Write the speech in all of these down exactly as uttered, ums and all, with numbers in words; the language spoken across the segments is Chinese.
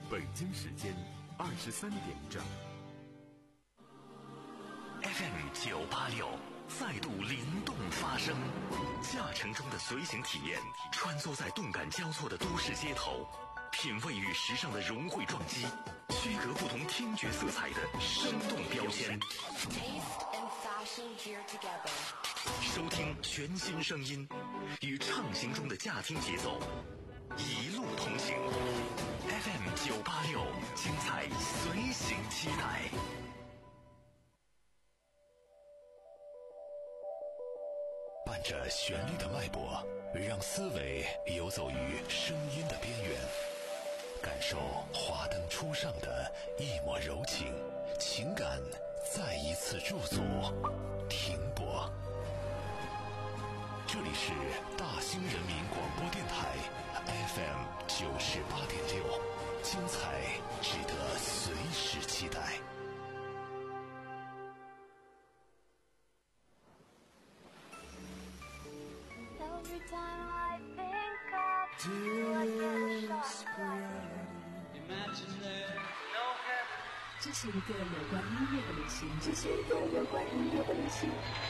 北京时间二十三点整。 F M 九八六再度灵动发声，驾乘中的随行体验，穿梭在动感交错的都市街头，品味与时尚的融汇撞击，区隔不同听觉色彩的生动标签。收听全新声音，与畅行中的驾听节奏，一路同行。F M 九八六，精彩随行期待。伴着旋律的脉搏，让思维游走于声音的边缘，感受华灯初上的一抹柔情，情感再一次驻足停泊。这里是大兴人民广播电台 F M 九十八点六，精彩值得随时期待。 这是一个有关音乐的旅行，这是一个有关音乐的旅行。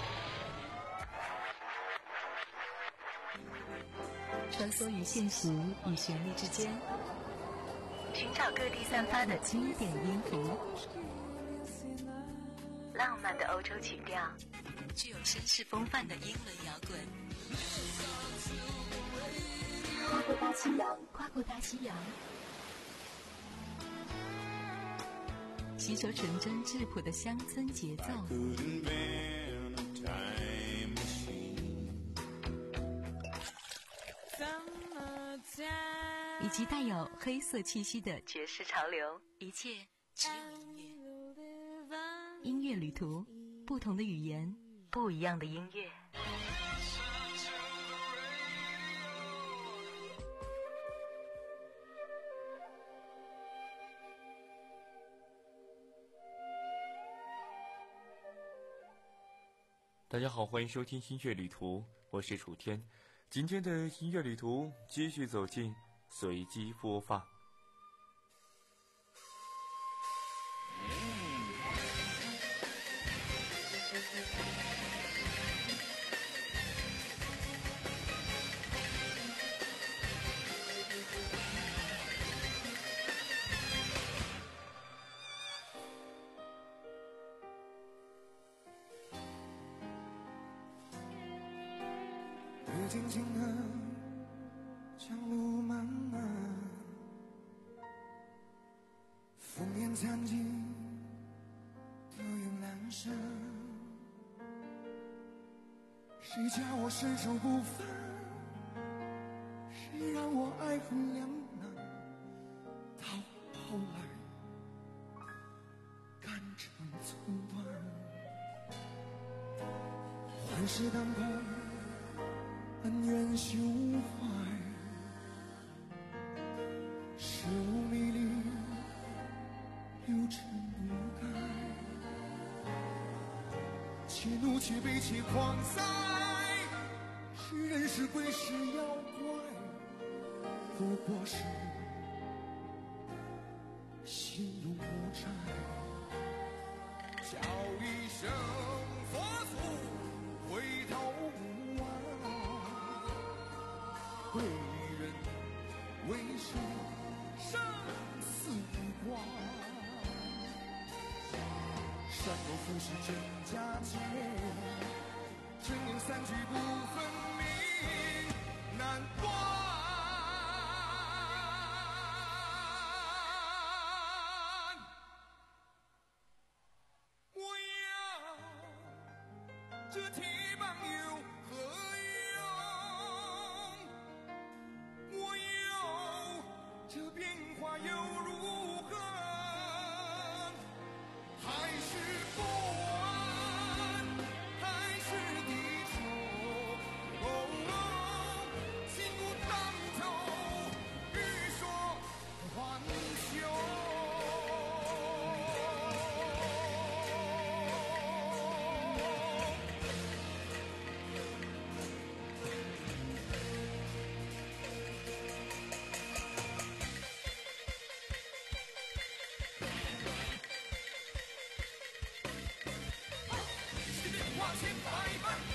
穿梭于现实与旋律之间，寻找各地散发的经典音符，浪漫的欧洲曲调，具有绅士风范的英伦摇滚。跨过大西洋，跨过大西洋，吸收纯真质朴的乡村节奏，以及带有黑色气息的爵士潮流，一切只有音乐。音乐旅途，不同的语言，不一样的音乐。 大家好，欢迎收听音乐旅途，我是楚天。今天的音乐旅途继续走进随机播放。 雨静静的像路漫漫，烽烟残尽都有阑珊，谁叫我身手不凡，谁让我爱恨两难，到后来干成寸断，幻世当空恩怨休怀，事物迷离，流尘不改，且怒且悲且狂哉，是人是鬼是妖怪，不过是心有无债，叫一声佛祖回头无岸，为人为事生死关，善恶浮世真假界，真言三句不分明难断。我要这铁棒有何用？我有这变化又如何？还是不安，还是低头，哦哦，心不当头，欲说还休。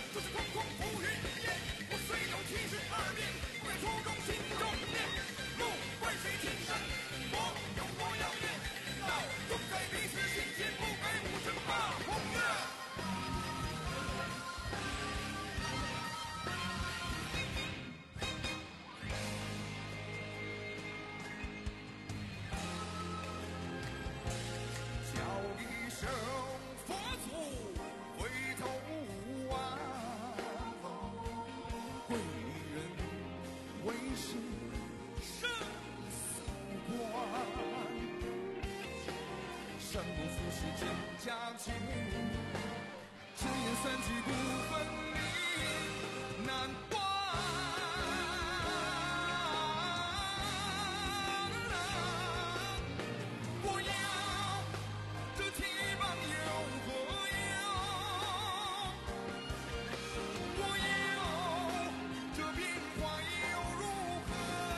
就是空空浮于云烟。我虽有七十二变，不改初衷心中念。路为谁青山，我有我要念。道总在彼此心间，不改五十八宏愿。叫一声佛祖，回头望，贵人为师生死关，生不负世间佳境，只言三句不分明，难断。我要这期望有何用？我要这变化又如何？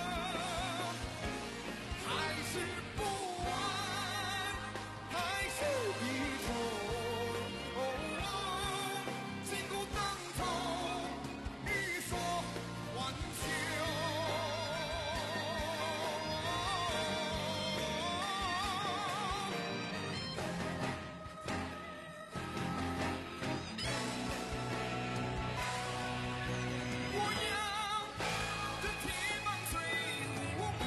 还是不安，还是一种金箍当头，欲说还休。我要这铁棒随无梦，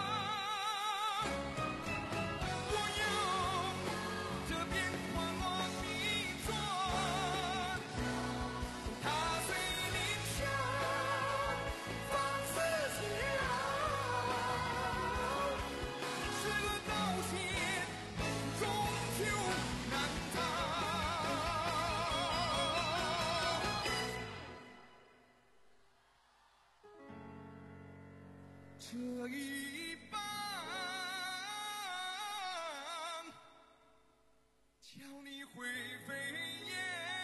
我要这变化乱迷转，踏碎林下，放肆自然，是个道歉，终究难逃。这一棒叫你灰飞烟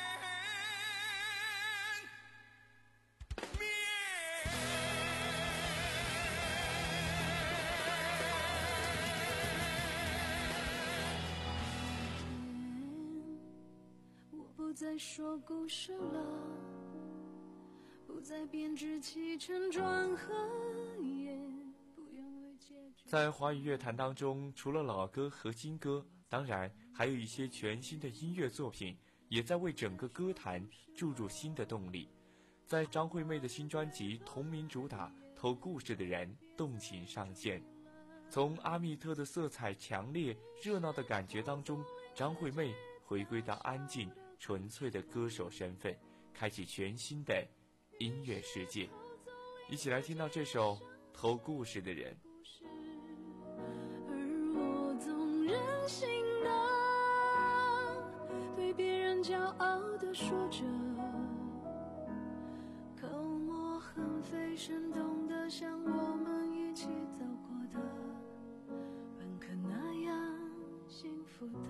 灭。 我不再说故事了，不再编织起承转合，也不愿为结局。 在华语乐坛当中，除了老歌和新歌，当然还有一些全新的音乐作品，也在为整个歌坛注入新的动力。在张惠妹的新专辑同名主打《偷故事的人》动情上线，从阿密特的色彩强烈、热闹的感觉当中，张惠妹回归到安静、纯粹的歌手身份，开启全新的音乐世界。一起来听到这首《偷故事的人》。 而我总任性的对别人骄傲的说着，口沫横飞，生动的像我们一起走过的，本可那样幸福的。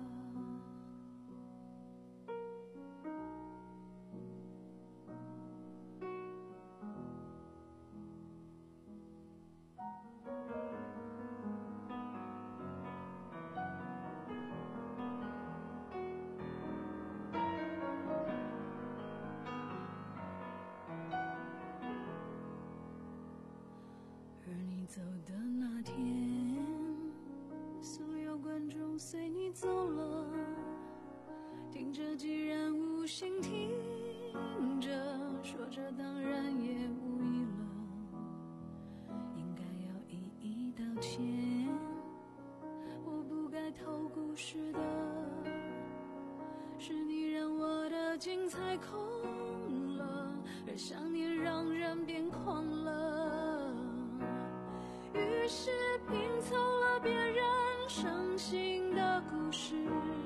而你走的那天，所有观众随你走了，听着既然无心听着，说着当然也无意了，应该要一一道歉。我不该偷故事的，是你让我的精彩空了，而想念让人变狂了，于是拼凑了别人伤心的故事，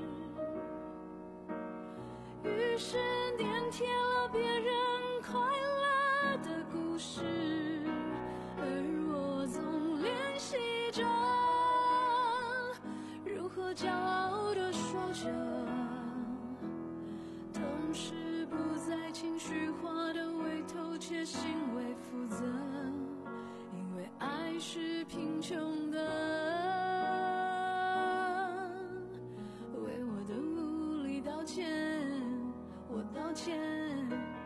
于是粘贴了别人快乐的故事，而我总练习着如何骄傲地说着，同时不再情绪化地为偷窃行为负责，因为爱是贫穷的，为我的无力道歉，我道歉。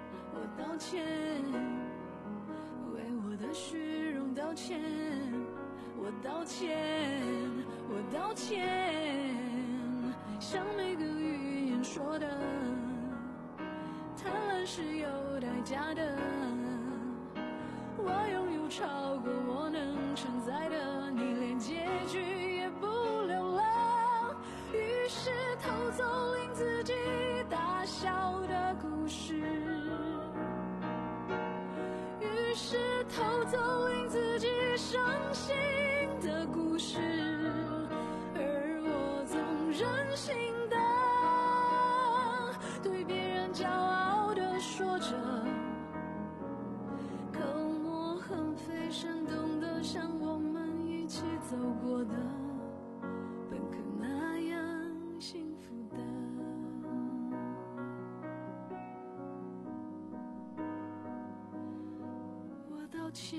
道歉，我道歉，我道歉，像每个语言说的，贪婪是有代价的，我拥有超过我能承载的，你连结局也不留了，于是偷走令自己大笑的故事，于是偷走令自己伤心的故事，而我总任性的对别人骄傲的说着，口沫横飞，生动的像我们一起走过的，本可那样幸福的。我道歉，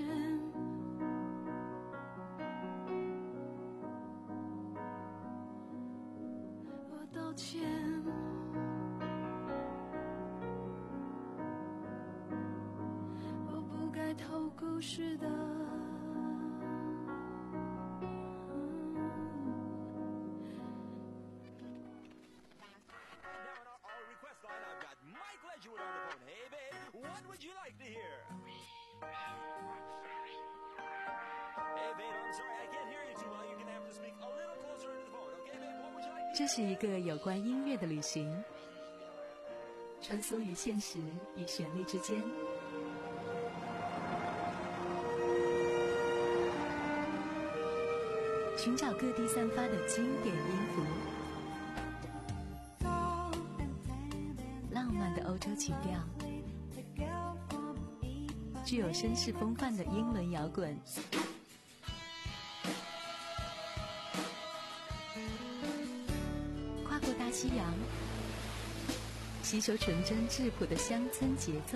我道歉，我不该偷故事的。 这是一个有关音乐的旅行，穿梭于现实与旋律之间，寻找各地散发的经典音符，浪漫的欧洲情调，具有绅士风范的英伦摇滚，跨过大西洋，吸收纯真质朴的乡村节奏。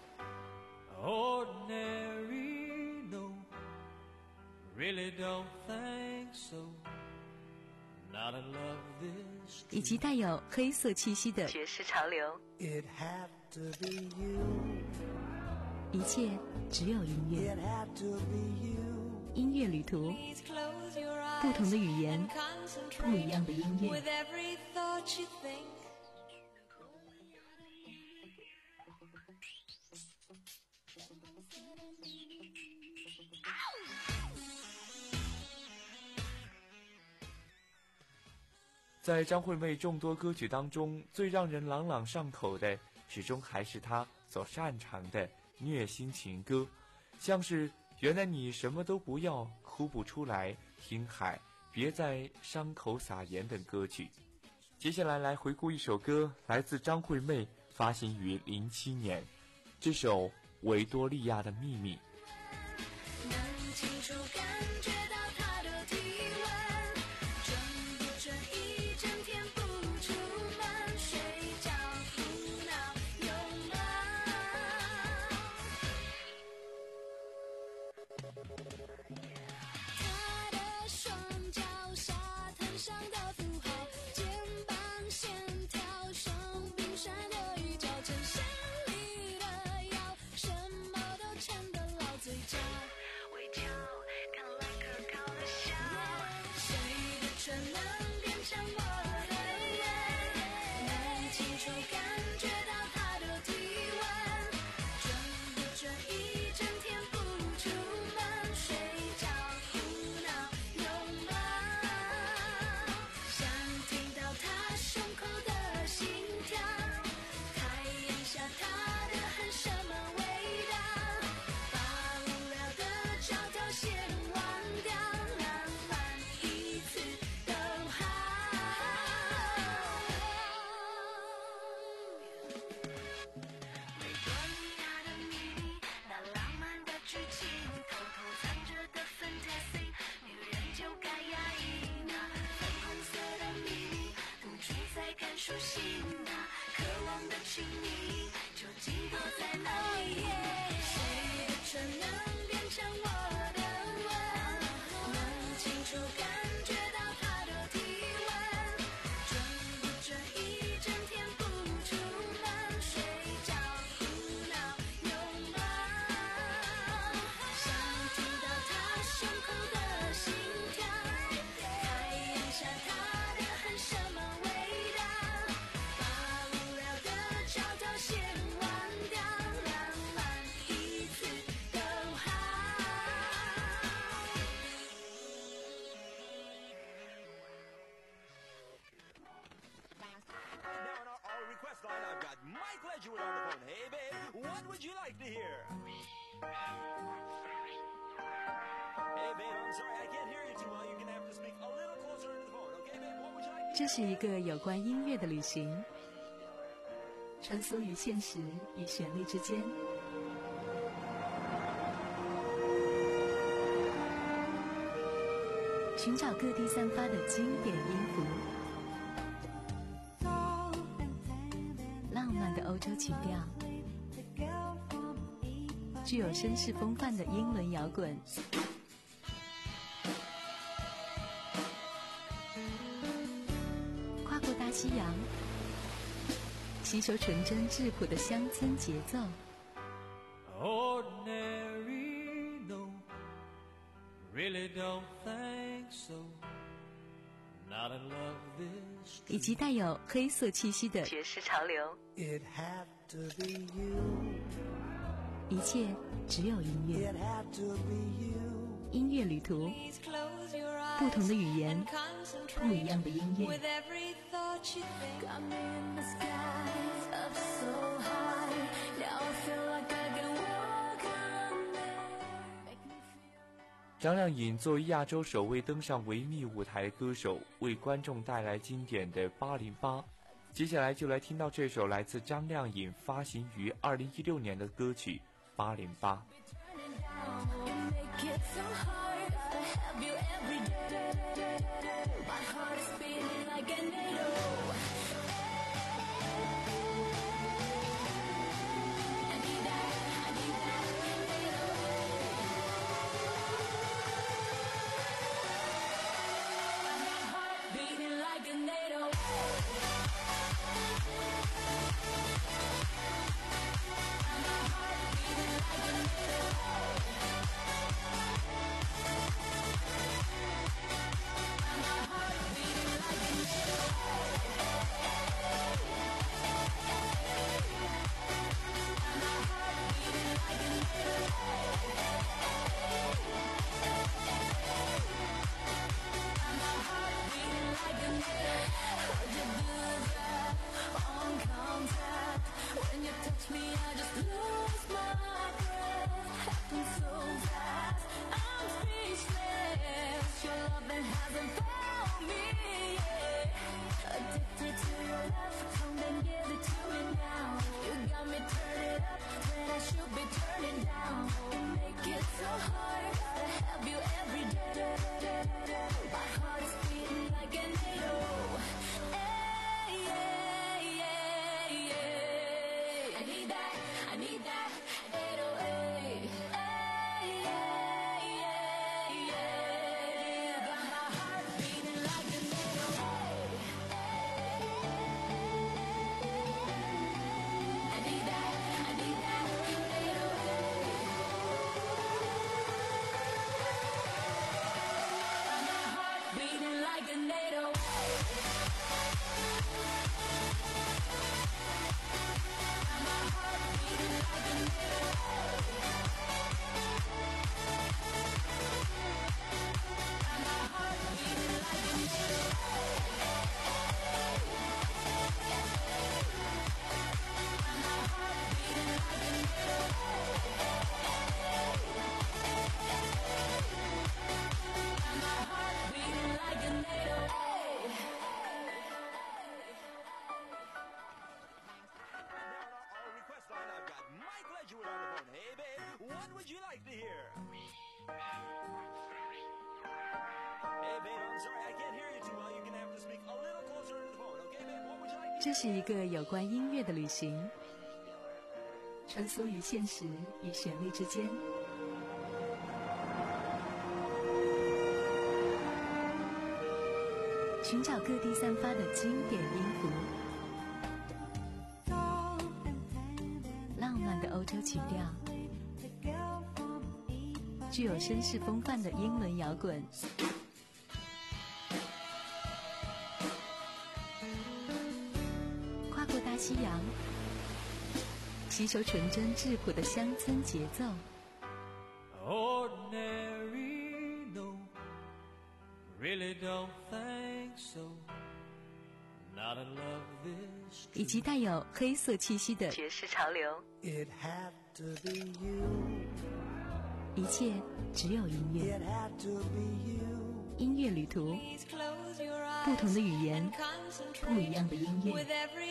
Ordinary, no, really don't think so. Not in love this. 以及带有黑色气息的爵士潮流。 It had to be you. 一切只有音乐。 It had to be you. 音乐旅途，不同的语言，不一样的音乐。 With every thought you think. Ow! 在张惠妹众多歌曲当中，最让人朗朗上口的，始终还是她所擅长的虐心情歌，像是原来你什么都不要，哭不出来，听海，别在伤口撒盐等歌曲。接下来来回顾一首歌，来自张惠妹，发行于零七年，这首《维多利亚的秘密》。 能清楚感觉到他的体温，准不准一整天不出门，睡觉胡闹有吗？他的双脚沙滩上的符号，肩膀线条像冰山的一角，衬衫里的腰，什么都撑得老嘴角。微笑看来可靠的笑，谁的唇能变成我的眼？能清楚感觉到他的体温，准不准一整天不出门，睡觉胡闹有吗？想听到他胸口的心跳，太阳下他的恨什么味道？把无聊的朝头先忘掉，浪漫一次都好。维多利亚的秘密，那浪漫的剧情，偷偷藏着的 fantasy， 女人就该压抑那粉红色的秘密，独居在看书信那渴望的亲密，究竟躲在哪里？谁的唇能变成我的吻？能清楚感觉到他的体温，准不准一整天不出门，睡觉胡闹有吗？想听到他 would you like to hear? Hey, babe, I'm sorry, I can't hear you too well. You're gonna have to speak a little closer into the phone, okay, babe? What would you like to hear? 这是一个有关音乐的旅行，穿梭于现实与旋律之间。寻找各地散发的经典音符，浪漫的欧洲曲调，具有绅士风范的英伦摇滚，跨过大西洋，吸收纯真质朴的乡村节奏。 Ordinary, no, really don't think so. Not in love this 以及带有黑色气息的爵士潮流， It had to be you. 一切只有音乐。 It had to be you. 音乐旅途，不同的语言，不一样的音乐。 Got me in the skies, up so high. Now I feel like I can walk on there. Make me feel 张靓颖作为亚洲首位登上维密舞台的歌手，为观众带来经典的八零八。接下来就来听到这首来自张靓颖发行于二零一六年的歌曲《八零八》。 turning down. You make it so hard to have you every day. My heart is beating like an needle. I need that, I need that needle. My heart beating like a needle. When you touch me, I just lose my breath. Happens so fast, I'm speechless. Your loving hasn't found me yet. Addicted to your love, come and give it to me now. You got me turning up when I should be turning down. You make it so hard to have you every day. My heart is beating like a needle. Hey, yeah, yeah, yeah. I need that, I need that eight oh eight. Hey, yeah, yeah, yeah. Got my heart beating like a needle. I need that, I need that eight oh eight. Got my heart beating like a needle. Our request line, I've got Mike Ledgerwood on the phone. Hey, babe, what would you like to hear? Hey, babe, I'm sorry, I can't hear you too well. You're gonna have to speak a little closer into the phone, okay, babe? What would you like to hear? 这是一个有关音乐的旅行，穿梭于现实与旋律之间。寻找各地散发的经典音符，浪漫的欧洲曲调，具有绅士风范的英伦摇滚，跨过大西洋，吸收纯真质朴的乡村节奏。 Ordinary, no, really don't think so. Not in love this 以及带有黑色气息的爵士潮流， It had 一切只有音乐，音乐旅途，不同的语言，不一样的音乐。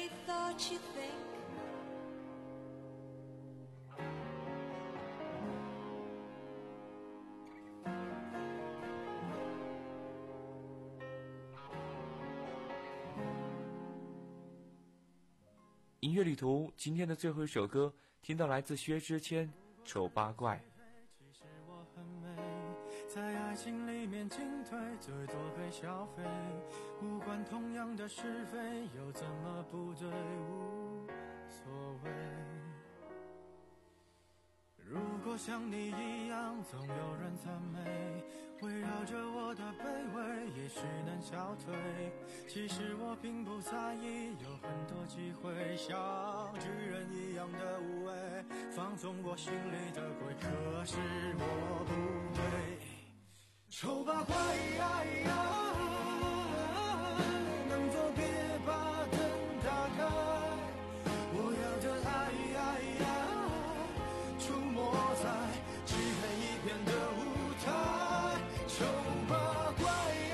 音乐旅途今天的最后一首歌，听到来自薛之谦《丑八怪》。 其实我很美，在爱情里面进退，最多被消费，无关同样的是非，又怎么不对，无所谓。如果像你一样总有人赞美，围绕着我的卑微也许能消退，其实我并不在意，有很多机会像巨人一样的无畏，放纵我心里的鬼，可是我不对。丑八怪能否别把灯打开，我要的爱出没在漆黑一片的舞台，丑八怪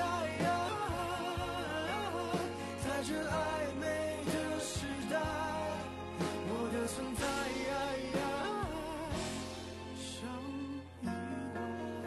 在这暧昧的时代，我的存在像意外。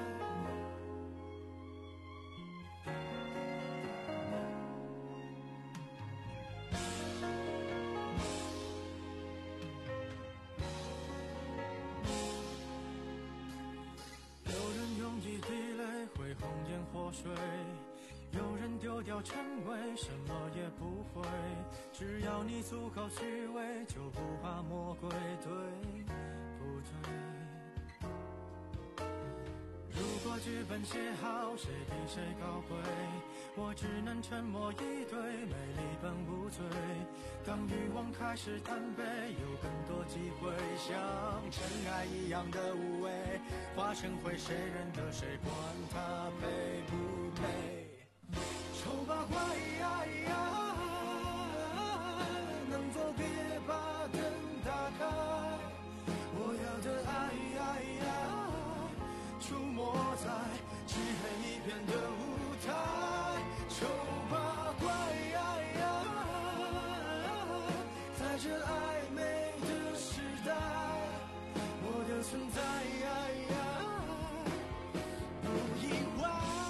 红颜祸水，有人丢掉称谓，什么也不会，只要你足够虚伪，就不怕魔鬼，对不对？如果剧本写好，谁比谁高贵，我只能沉默以对，美丽本无罪。当欲望开始贪杯，有更多机会像尘埃一样的无畏，化成灰，谁认得谁，管他配不配。丑八怪能否别把灯打开，我要的爱出没在漆黑一片的舞台，丑八怪在这暧昧的时代，我的存在不意外。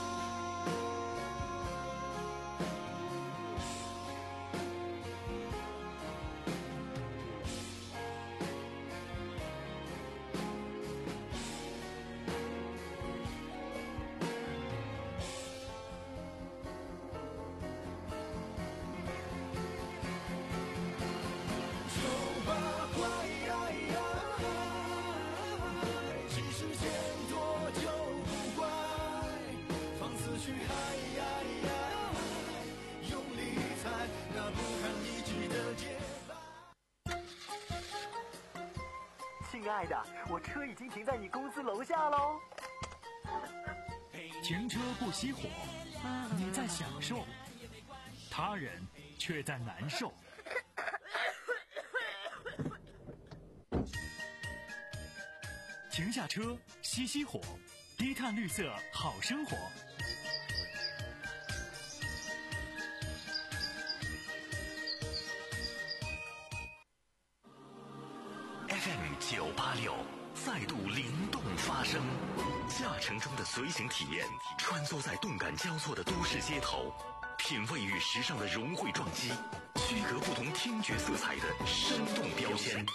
亲爱的，我车已经停在你公司楼下喽。 停车不熄火，你在享受，他人却在难受。停下车，熄熄火，低碳绿色好生活。 F M 九八六再度灵动发声，驾乘中的随行体验，穿梭在动感交错的都市街头，品味与时尚的融汇撞击，区隔不同听觉色彩的生动标签。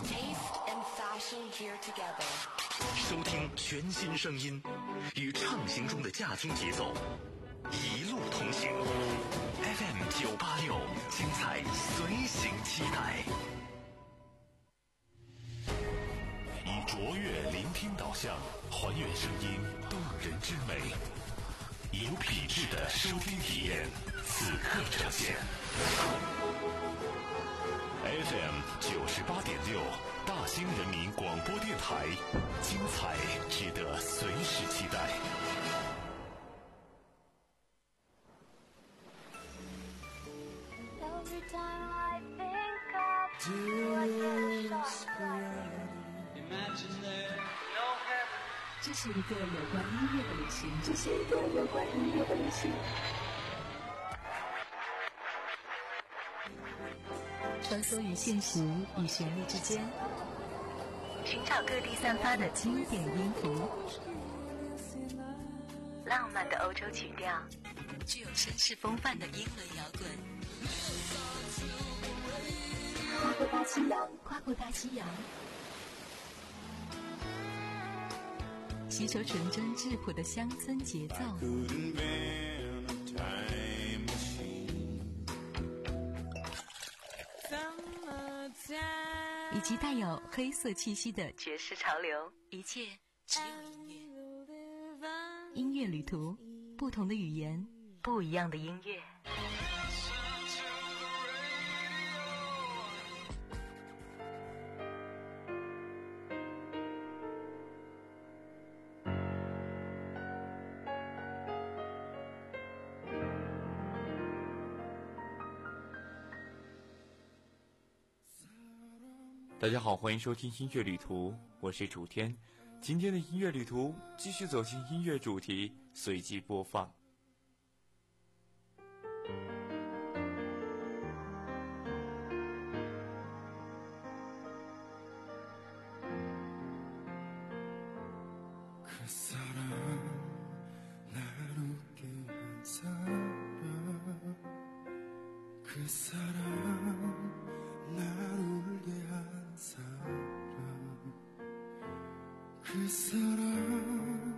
收听全新声音，与畅行中的驾听节奏，一路同行。F M 九八六，精彩随行期待。以卓越聆听导向，还原声音动人之美，有品质的收听体验，此刻呈现。F M 九十八点六，大兴人民广播电台，精彩值得随时期待。 这是一个有关音乐的旅行，这是一个有关音乐的旅行。穿梭于现实与旋律之间，寻找各地散发的经典音符，浪漫的欧洲曲调，具有绅士风范的英伦摇滚。跨过大西洋，跨过大西洋。吸收纯真质朴的乡村节奏，以及带有黑色气息的爵士潮流，一切只有音乐。音乐旅途，不同的语言，不一样的音乐。 大家好，欢迎收听音乐旅途，我是主天。今天的音乐旅途继续走进音乐主题，随机播放。 그 사람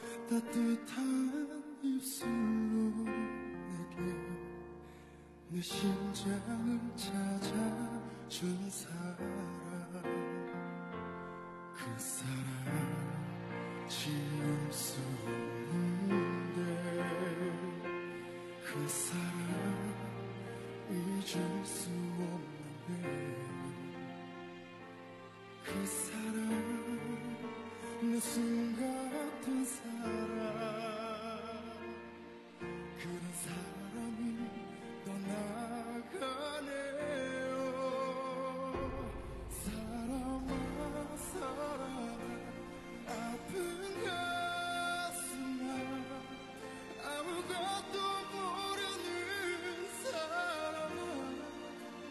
따뜻한 입술로 내게 내 심장을 찾아준 사람 그 사람 지울 수 없는데 그 사람 잊을 수 없는데 그 사람 내 숨 같은 사람 그런 사람이 떠나가네요 사람아 사랑아 아픈 가슴아 아무것도 모르는 사람아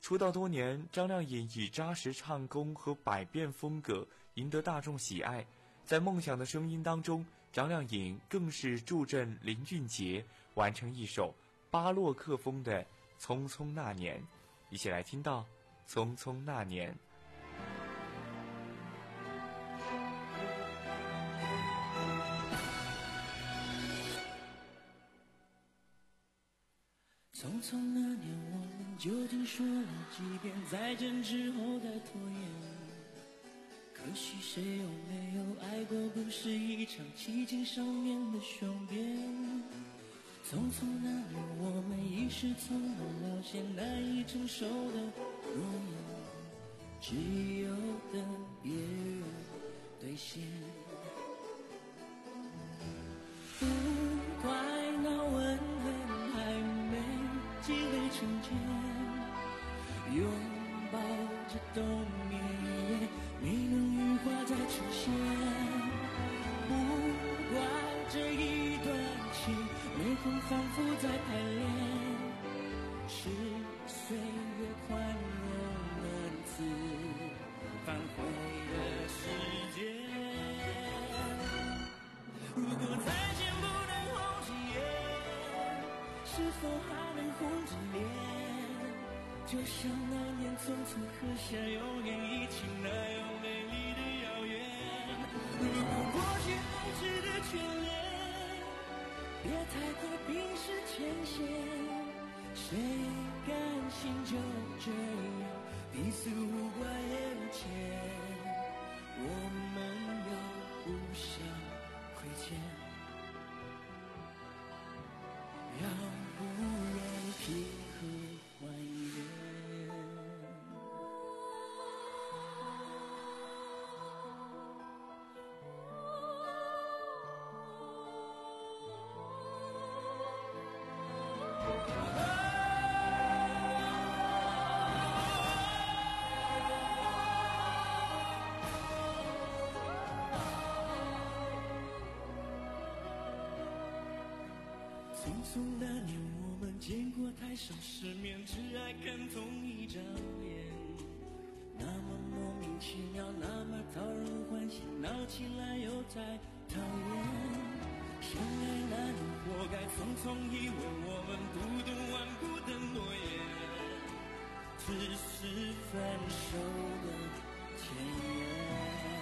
出道多年，张靓颖以扎实唱功和百变风格赢得大众喜爱。在梦想的声音当中，张靓颖更是助阵林俊杰完成一首巴洛克风的《匆匆那年》。一起来听到《匆匆那年》。 匆匆那年，我们究竟说了几遍再见之后再拖延？可惜谁有没有爱过，不是一场奇迹上面的雄辩。匆匆那年，我们一时匆忙了些难以承受的诺言，只有等别人兑现。不怪那吻痕还没积累成茧，拥抱着冬眠，没能羽化再出现。不怪这一段情没空反复在排练，是岁月宽容能自反悔的时间。如果再见不能红着眼，是否还能红着脸？就像那年匆匆刻下永远一起那样美丽的遥远。如果过去还值得眷恋，别太快冰释前嫌。谁甘心就这样彼此无关也无牵？我们要互相亏欠，让不忍平和还原。匆匆那年，我们见过太少世面，只爱看同一张脸。那么莫名其妙，那么讨人欢喜，闹起来又太讨厌。相爱那年，活该匆匆以为我们不懂顽固的诺言，只是分手的前言。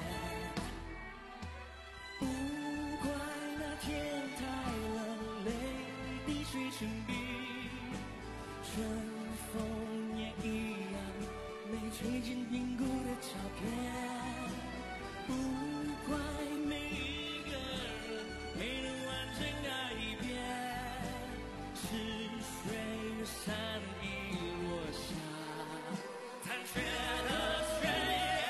不怪那天太冷，泪滴水成冰，春风也一样没吹进冰谷的照片。不怪每一个人没能完整爱一遍，是岁月善意落下残缺的宣言。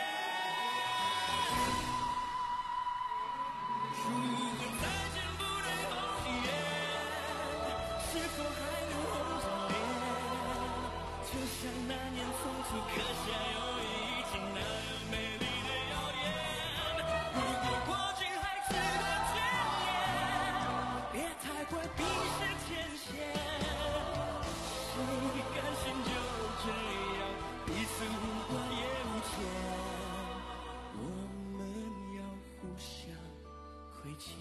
如果再见不能红着眼，是否还能红着脸？就像那年匆促刻下永远一起那样美丽的谣言。如果过去还值得眷恋，别太快冰释前嫌。谁甘心就这样彼此无关也无牵？我们要互相亏欠，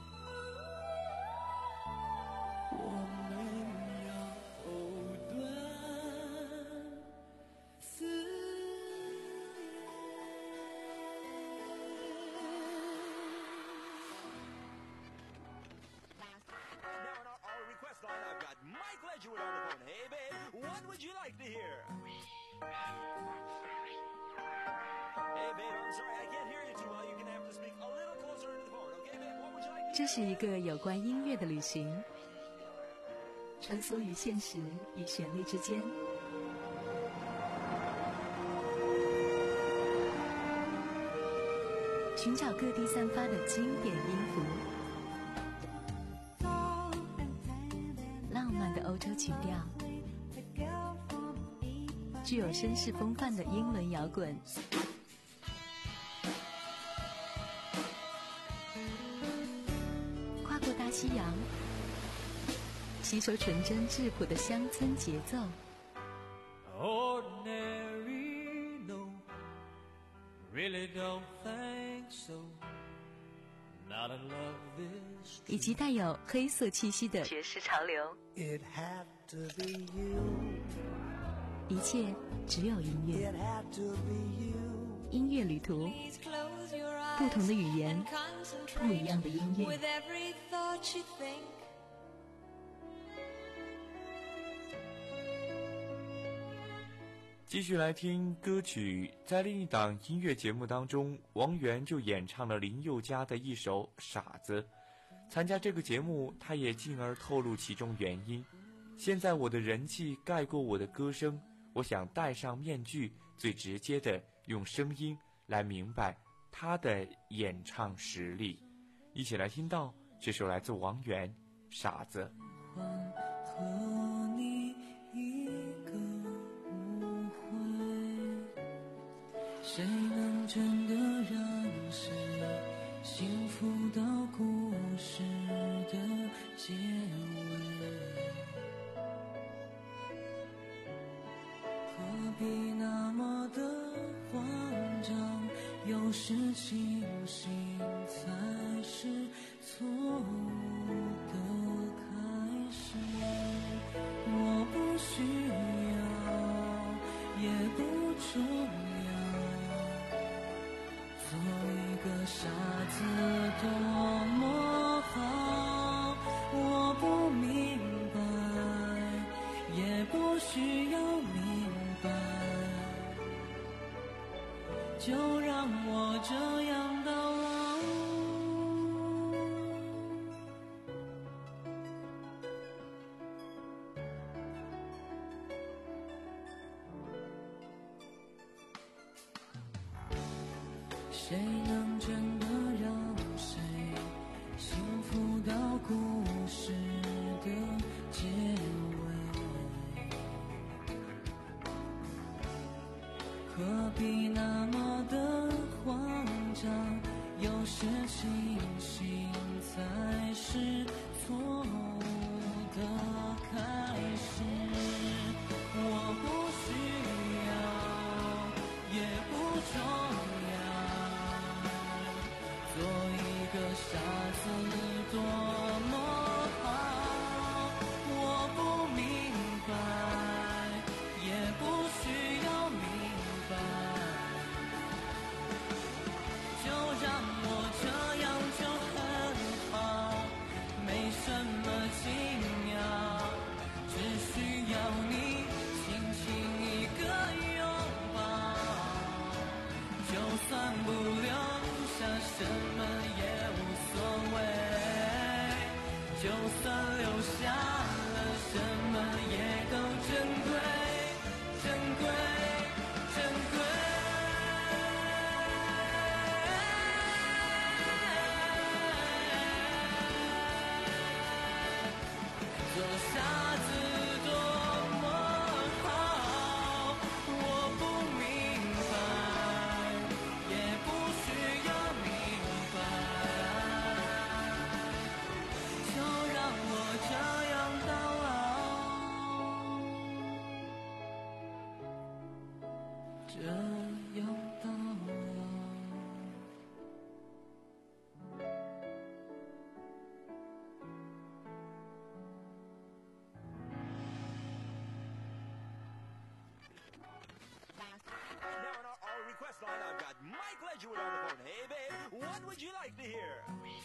我们要藕断丝连。 Now on our, our request line, I've got Mike Ledgerwood on the phone. Hey, babe, what would you like to hear? Hey, babe, I'm sorry, I can't hear you too well. You're gonna have to speak a little closer into the phone, okay, babe? What would you like to hear? 这是一个有关音乐的旅行，穿梭于现实与旋律之间。寻找各地散发的经典音符，浪漫的欧洲曲调，具有绅士风范的英伦摇滚，跨过大西洋，吸收纯真质朴的乡村节奏。 Ordinary, no, really don't think so. Not in love this 以及带有黑色气息的爵士潮流。 It had to be you. 一切只有音乐。 It had to be you. 音乐旅途，不同的语言，不一样的音乐。 With every thought you think. 继续来听歌曲，在另一档音乐节目当中，王源就演唱了林宥嘉的一首《傻子》。参加这个节目，他也进而透露其中原因。现在我的人气盖过我的歌声，我想戴上面具，最直接的用声音来明白他的演唱实力。一起来听到这首来自王源《傻子》。 和你一个误会，谁能真的让谁幸福到故事的结尾？何必那么的慌张？有时清醒才是错误的开始。我不需要，也不重要，做一个傻子多么好。我不明白，也不需要明白，就让我这样到老。谁能真的让谁幸福到故事的结尾？何必那么的慌张？有时清醒才是错误的开始。我不需要，也不重要，做一个傻子多么好。我不明白，也不需要明白，就让我这样就很好，没什么惊讶，只需要你轻轻一个拥抱，就算不留下什么也无所谓，就算留下了什么也都珍贵，珍贵，珍贵。做傻子多么好，我不明白，也不需要明白，就让我这样到老，这样到老。 Now on our, our request line, I've got Mike Ledgewood on the phone. Hey, babe, what would you like to hear?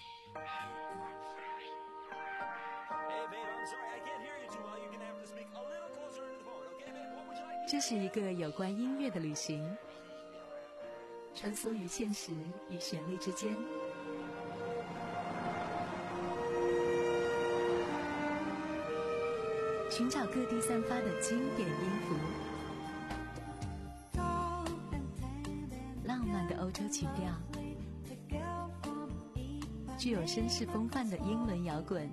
Hey, babe, I'm sorry, I can't hear you too well. You're gonna have to speak a little closer into the phone, okay, babe? What would you like to hear? 这是一个有关音乐的旅行，穿梭于现实与旋律之间。寻找各地散发的经典音符，浪漫的欧洲曲调，具有绅士风范的英伦摇滚，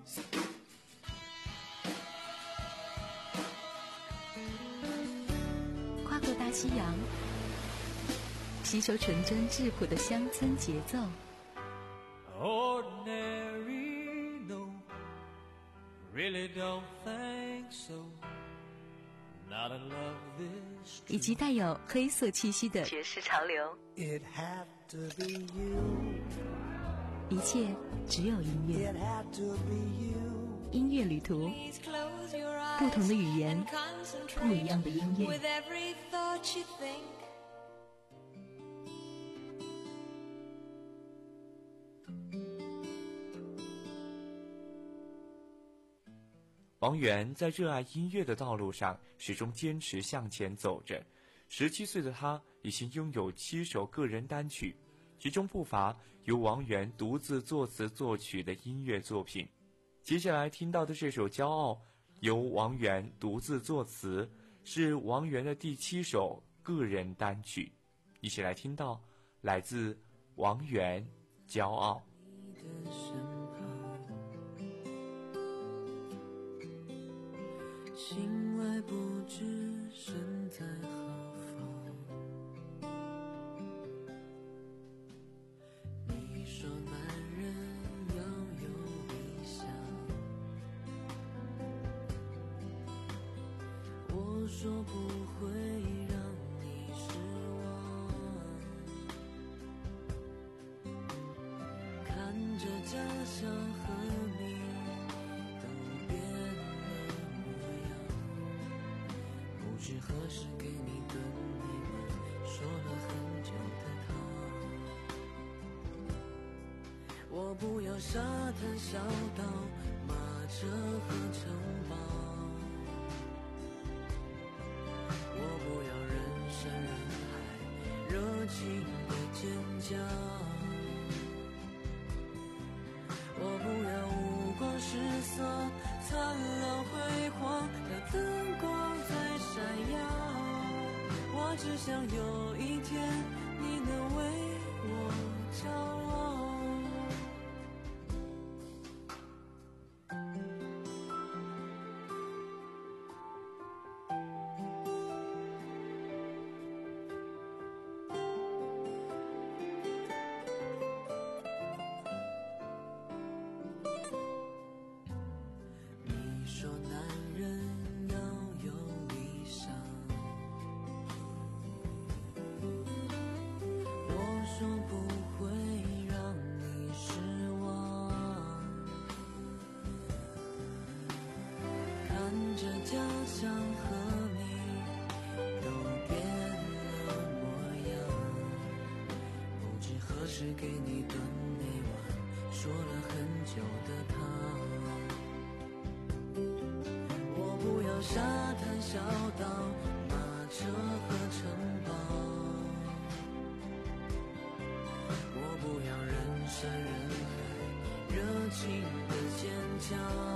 跨过大西洋，吸收纯真质朴的乡村节奏。 Ordinary, no, really don't think so. Not 以及带有黑色气息的爵士潮流。一切只有音乐，音乐旅途，不同的语言，不一样的音乐。 王源在热爱音乐的道路上始终坚持向前走着。十七岁的他已经拥有七首个人单曲，其中不乏由王源独自作词作曲的音乐作品。接下来听到的这首《骄傲》由王源独自作词，是王源的第七首个人单曲。一起来听到来自王源《骄傲》。 心外不知身在何方，你说男人要有理想，我说不会让你失望，看着家乡和你都变不知何时给你炖一碗说了很久的汤，我不要沙滩小岛马车和城堡，我不要人山人海热情的尖叫，我不要五光十色灿烂辉煌的灯光在闪耀，我只想有一天你能为我骄傲。你说男人要有理想，我说不会让你失望，看着家乡和你都变了模样，不知何时给你炖那碗说了很久的汤，我不要沙滩小岛马车和城堡，我不要人山人海热情的尖叫，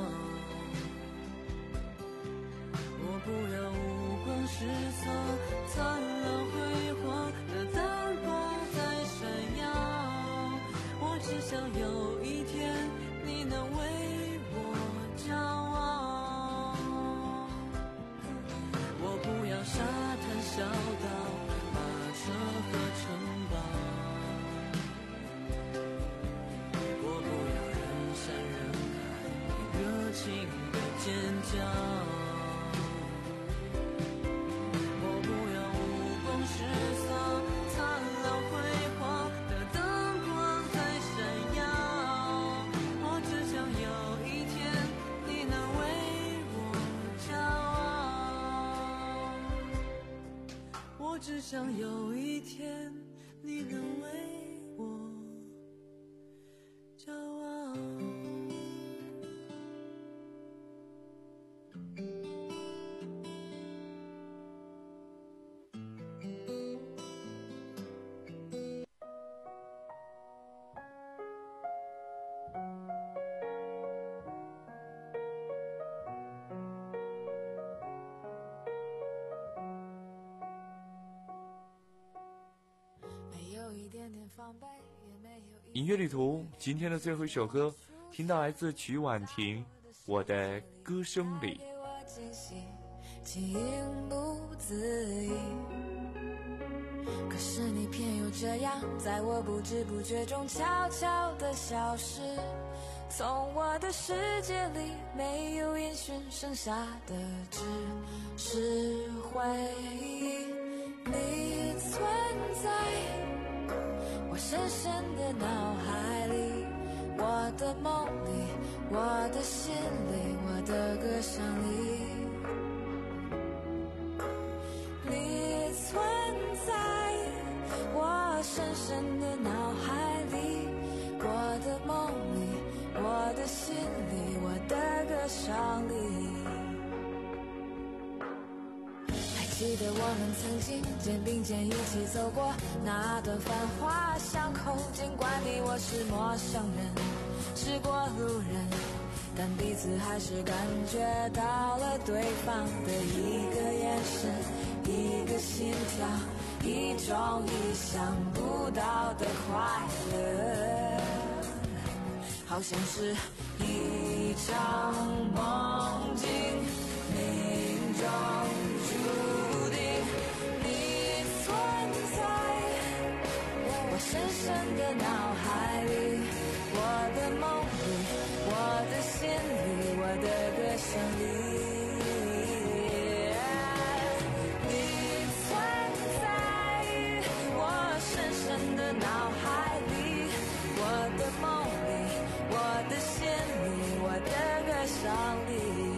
我不要五光十色灿烂辉煌的灯光在闪耀，我只想有一天你能为我骄傲。我不要沙滩小岛马车和城堡，我不要人山人海热情的尖叫，我不要五光十色灿烂辉煌的灯光在闪耀，我只想有一天你能为我骄傲，我只想有一天你能为我骄傲。 音乐旅途，今天的最后一首歌，听到来自曲婉婷《我的歌声里》。 情不自已，可是你偏又这样，在我不知不觉中悄悄地消失。 从我的世界里没有烟熏，剩下的只是回忆。你存在我深深的脑海里，我的梦里，我的心里，我的歌声里。你存在我深深的脑海里，我的梦里，我的心里，我的歌声里。还记得我们曾经肩并肩一起走过那段繁华巷口，尽管你我是陌生人，是过路人，但彼此还是感觉到了对方的一个眼神，一个心跳，一种意想不到的快乐，好像是一场梦境，命中注定。你存在我深深的脑海里，我的梦里，我的心里，我的歌声里。你存在我深深的脑海里，我的梦里，我的心里，我的歌声里。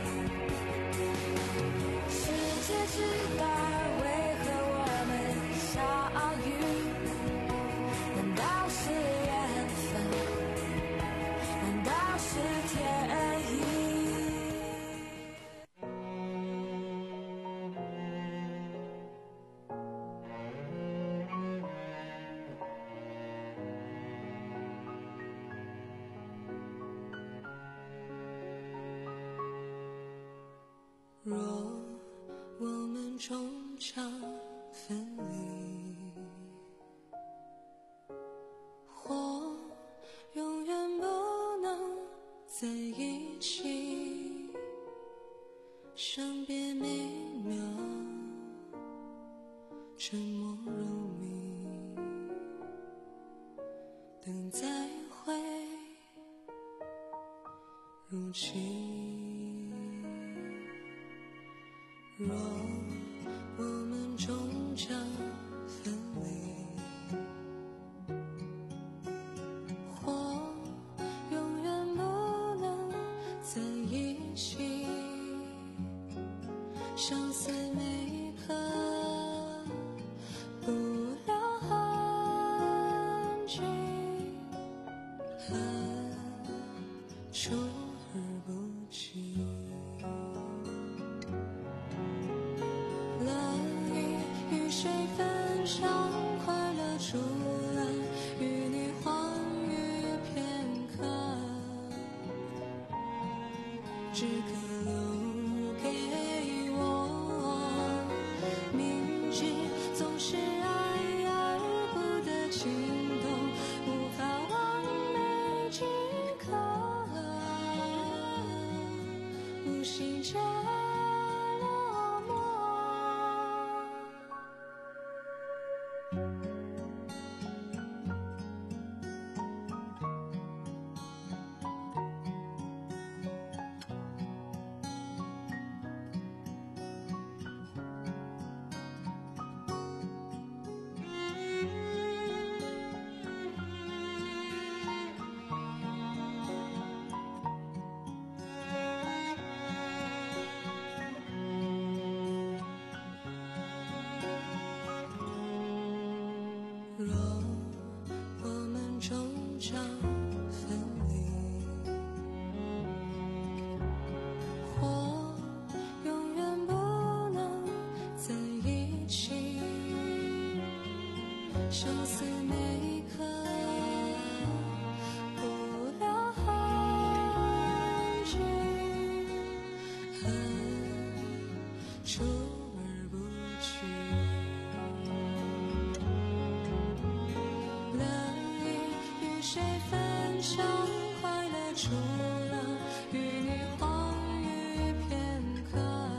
世界之大，为何我们相遇？难道是缘分？难道是天意？ 若我们终将分离，或永远不能在一起，伤别每秒，沉默如谜，等再会如期。若我们终将分离，或永远不能在一起，相思每一刻不留痕迹，恨出而不及。与谁分享快乐，除了与你欢愉片刻，只可留给我明知总是爱而不得情动，无法完美即可，无心间若我们终将分离，或永远不能在一起，相思每一刻不留痕迹，恨出而不去。谁分享快乐，除了与你欢愉片刻，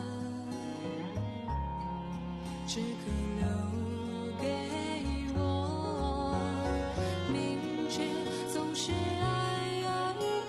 只可留给我明知总是爱而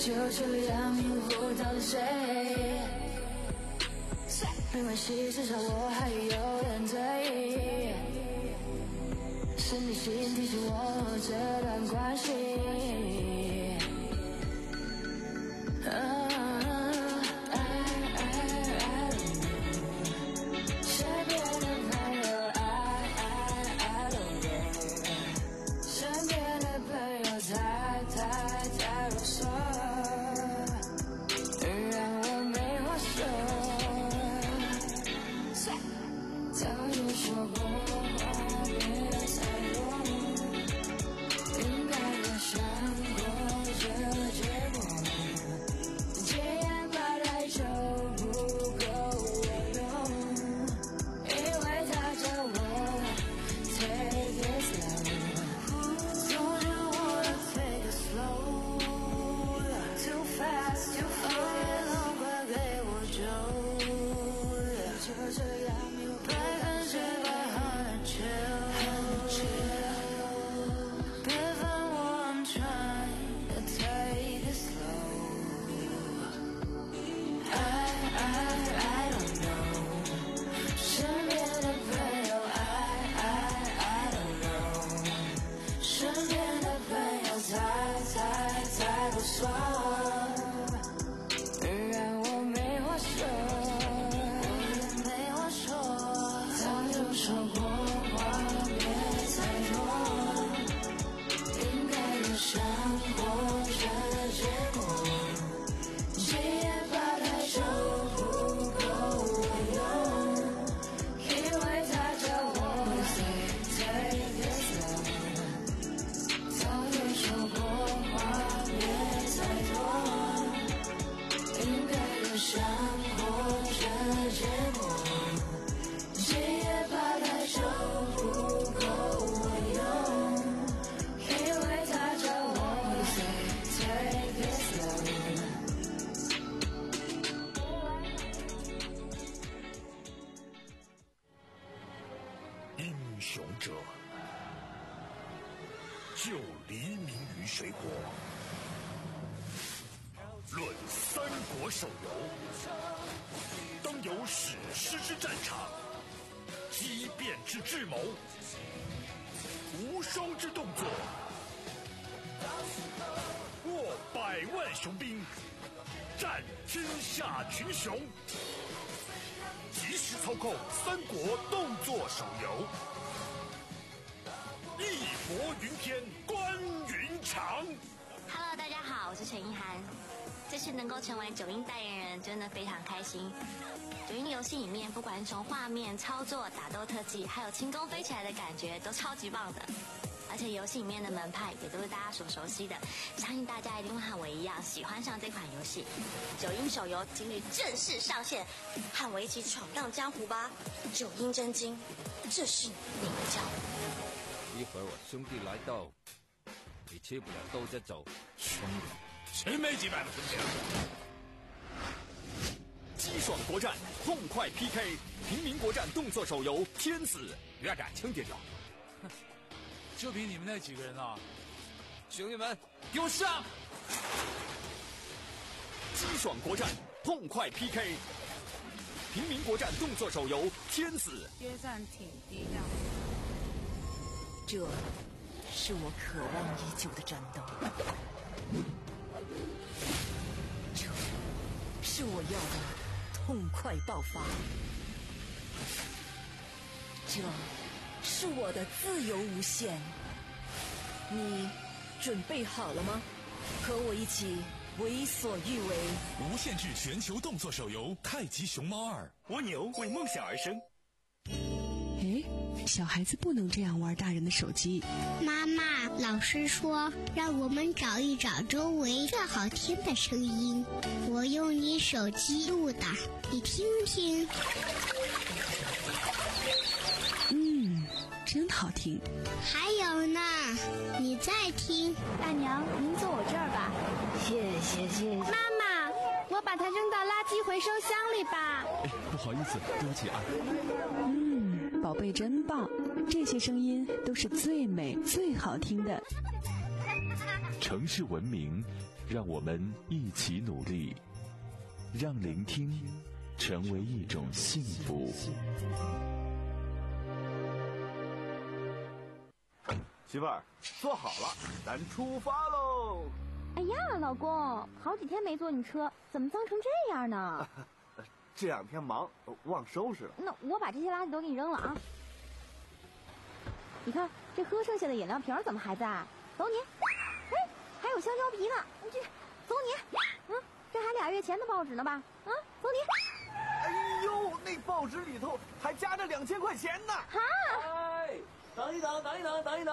就这样迷糊到了谁？没关系，至少我还有人追。是你心提醒我这段关系。啊就黎明于水火。论三国手游，当有史诗之战场，激变之智谋，无双之动作，握百万雄兵，战天下群雄。即时操控三国动作手游。义薄云天，关云长。 Hello， 大家好，我是陈意涵。这次能够成为九阴代言人，真的非常开心。九阴游戏里面，不管是从画面、操作、打斗特技，还有轻功飞起来的感觉，都超级棒的。而且游戏里面的门派也都是大家所熟悉的，相信大家一定会和我一样喜欢上这款游戏。九阴手游今日正式上线，和我一起闯荡江湖吧！九阴真经，这是你的教。 一会儿我兄弟来到，你吃不了兜着走。 兄弟，谁没几百个兄弟啊？ 激爽国战，痛快 P K， 平民国战动作手游《天子》，别敢轻点着。 就凭你们那几个人啊！ 兄弟们，给我上！激爽国战，痛快 P K， 平民国战动作手游《天子》。 约战挺低调。 这是我渴望已久的战斗，这是我要的痛快爆发，这是我的自由无限。你准备好了吗？和我一起为所欲为。 无限制全球动作手游《太极熊猫二》， 蜗牛为梦想而生。 哎，小孩子不能这样玩大人的手机。 妈妈，老师说让我们找一找周围最好听的声音，我用你手机录的，你听听。 嗯，真好听。 还有呢，你再听。 大娘，您坐我这儿吧。 谢谢谢谢。 妈妈，我把它扔到垃圾回收箱里吧。 哎，不好意思，对不起啊。 嗯，宝贝真棒，这些声音都是最美最好听的。 城市文明， 让我们一起努力，让聆听成为一种幸福。 媳妇儿，坐好了，咱出发喽！ 哎呀，老公，好几天没坐你车，怎么脏成这样呢？ 这两天忙，忘收拾了。 那我把这些垃圾都给你扔了啊！你看这喝剩下的饮料瓶怎么还在？走你！哎，还有香蕉皮呢，你这走你！嗯，这还俩月前的报纸呢吧？啊，走你！ 哎呦，那报纸里头还夹着两千块钱呢！ 哈！ 哎，等一等，等一等，等一等。